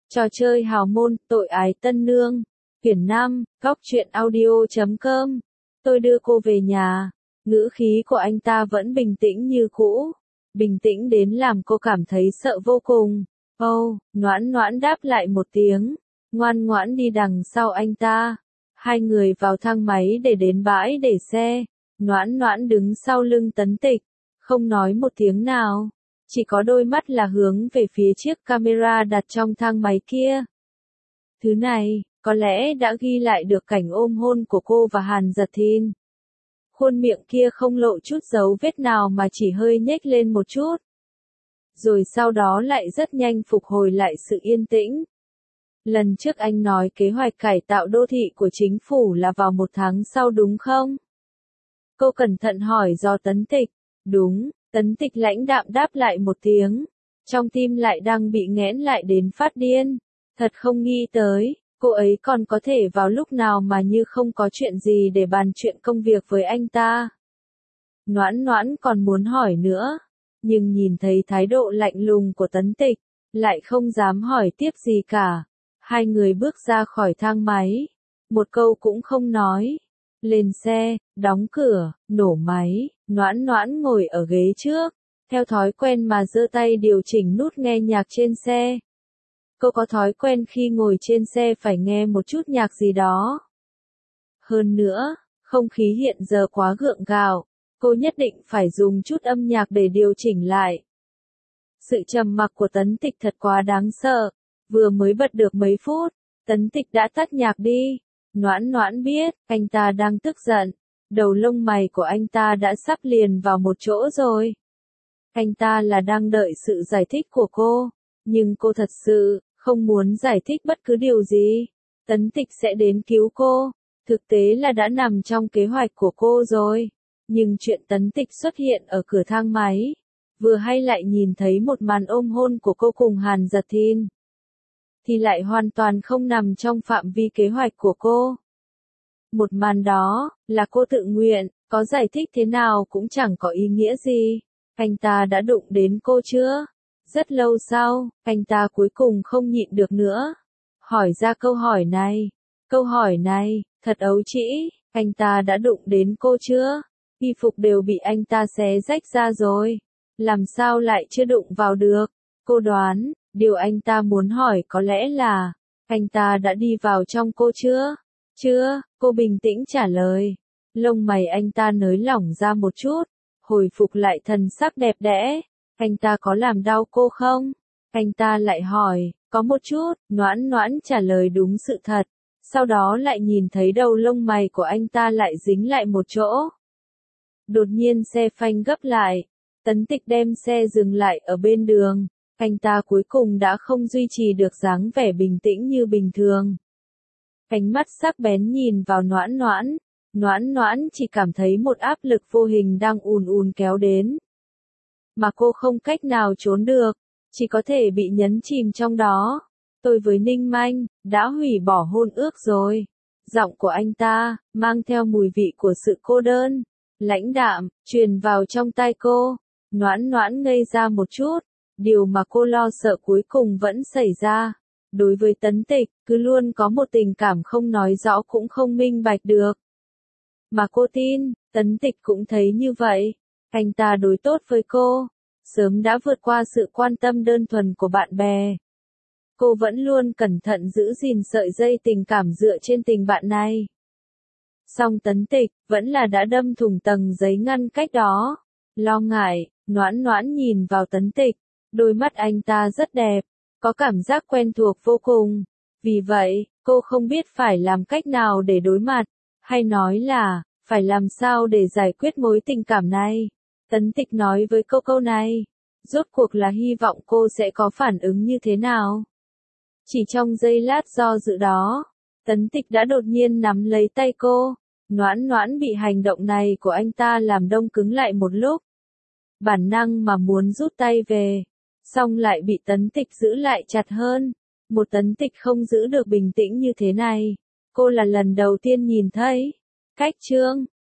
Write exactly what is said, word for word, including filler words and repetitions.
Trò chơi hào môn, tội ái tân nương. Quyển năm, góc truyện audio chấm com. Tôi đưa cô về nhà. Ngữ khí của anh ta vẫn bình tĩnh như cũ. Bình tĩnh đến làm cô cảm thấy sợ vô cùng. Âu, oh, Noãn Noãn đáp lại một tiếng. Ngoan ngoãn đi đằng sau anh ta. Hai người vào thang máy để đến bãi để xe. Noãn Noãn đứng sau lưng Tấn Tịch. Không nói một tiếng nào. Chỉ có đôi mắt là hướng về phía chiếc camera đặt trong thang máy kia. Thứ này, có lẽ đã ghi lại được cảnh ôm hôn của cô và Hàn Giật Thìn. Khuôn miệng kia không lộ chút dấu vết nào mà chỉ hơi nhếch lên một chút. Rồi sau đó lại rất nhanh phục hồi lại sự yên tĩnh. Lần trước anh nói kế hoạch cải tạo đô thị của chính phủ là vào một tháng sau đúng không? Cô cẩn thận hỏi do Tấn Tịch. Đúng, Tấn Tịch lãnh đạm đáp lại một tiếng. Trong tim lại đang bị nghẽn lại đến phát điên. Thật không nghĩ tới, cô ấy còn có thể vào lúc nào mà như không có chuyện gì để bàn chuyện công việc với anh ta. Noãn Noãn còn muốn hỏi nữa, nhưng nhìn thấy thái độ lạnh lùng của Tấn Tịch, lại không dám hỏi tiếp gì cả. Hai người bước ra khỏi thang máy, một câu cũng không nói. Lên xe, đóng cửa, nổ máy, Noãn Noãn ngồi ở ghế trước, theo thói quen mà giơ tay điều chỉnh nút nghe nhạc trên xe. Cô có thói quen khi ngồi trên xe phải nghe một chút nhạc gì đó. Hơn nữa, không khí hiện giờ quá gượng gạo, cô nhất định phải dùng chút âm nhạc để điều chỉnh lại. Sự trầm mặc của Tấn Tịch thật quá đáng sợ, vừa mới bật được mấy phút, Tấn Tịch đã tắt nhạc đi. Noãn Noãn biết, anh ta đang tức giận, đầu lông mày của anh ta đã sắp liền vào một chỗ rồi. Anh ta là đang đợi sự giải thích của cô, nhưng cô thật sự không muốn giải thích bất cứ điều gì. Tấn Tịch sẽ đến cứu cô, thực tế là đã nằm trong kế hoạch của cô rồi. Nhưng chuyện Tấn Tịch xuất hiện ở cửa thang máy, vừa hay lại nhìn thấy một màn ôm hôn của cô cùng Hàn Giật Thìn, thì lại hoàn toàn không nằm trong phạm vi kế hoạch của cô. Một màn đó, là cô tự nguyện, có giải thích thế nào cũng chẳng có ý nghĩa gì. Anh ta đã đụng đến cô chưa? Rất lâu sau, anh ta cuối cùng không nhịn được nữa. Hỏi ra câu hỏi này. Câu hỏi này, thật ấu trĩ, anh ta đã đụng đến cô chưa? Y phục đều bị anh ta xé rách ra rồi. Làm sao lại chưa đụng vào được? Cô đoán, điều anh ta muốn hỏi có lẽ là, anh ta đã đi vào trong cô chưa? Chưa, cô bình tĩnh trả lời. Lông mày anh ta nới lỏng ra một chút, hồi phục lại thần sắc đẹp đẽ. Anh ta có làm đau cô không? Anh ta lại hỏi, có một chút. Noãn Noãn trả lời đúng sự thật. Sau đó lại nhìn thấy đầu lông mày của anh ta lại dính lại một chỗ. Đột nhiên xe phanh gấp lại. Tấn Tịch đem xe dừng lại ở bên đường. Anh ta cuối cùng đã không duy trì được dáng vẻ bình tĩnh như bình thường. Ánh mắt sắc bén nhìn vào Noãn Noãn. Noãn Noãn chỉ cảm thấy một áp lực vô hình đang ùn ùn kéo đến. Mà cô không cách nào trốn được, chỉ có thể bị nhấn chìm trong đó. Tôi với Ninh Manh, đã hủy bỏ hôn ước rồi. Giọng của anh ta, mang theo mùi vị của sự cô đơn, lãnh đạm, truyền vào trong tai cô. Noãn Noãn ngây ra một chút, điều mà cô lo sợ cuối cùng vẫn xảy ra. Đối với Tấn Tịch, cứ luôn có một tình cảm không nói rõ cũng không minh bạch được. Mà cô tin, Tấn Tịch cũng thấy như vậy. Anh ta đối tốt với cô, sớm đã vượt qua sự quan tâm đơn thuần của bạn bè. Cô vẫn luôn cẩn thận giữ gìn sợi dây tình cảm dựa trên tình bạn này. Song Tấn Tịch, vẫn là đã đâm thủng tầng giấy ngăn cách đó. Lo ngại, Noãn Noãn nhìn vào Tấn Tịch, đôi mắt anh ta rất đẹp, có cảm giác quen thuộc vô cùng. Vì vậy, cô không biết phải làm cách nào để đối mặt, hay nói là, phải làm sao để giải quyết mối tình cảm này. Tấn Tịch nói với cô câu này, rốt cuộc là hy vọng cô sẽ có phản ứng như thế nào. Chỉ trong giây lát do dự đó, Tấn Tịch đã đột nhiên nắm lấy tay cô. Noãn Noãn bị hành động này của anh ta làm đông cứng lại một lúc. Bản năng mà muốn rút tay về, song lại bị Tấn Tịch giữ lại chặt hơn. Một Tấn Tịch không giữ được bình tĩnh như thế này, cô là lần đầu tiên nhìn thấy. Cách chương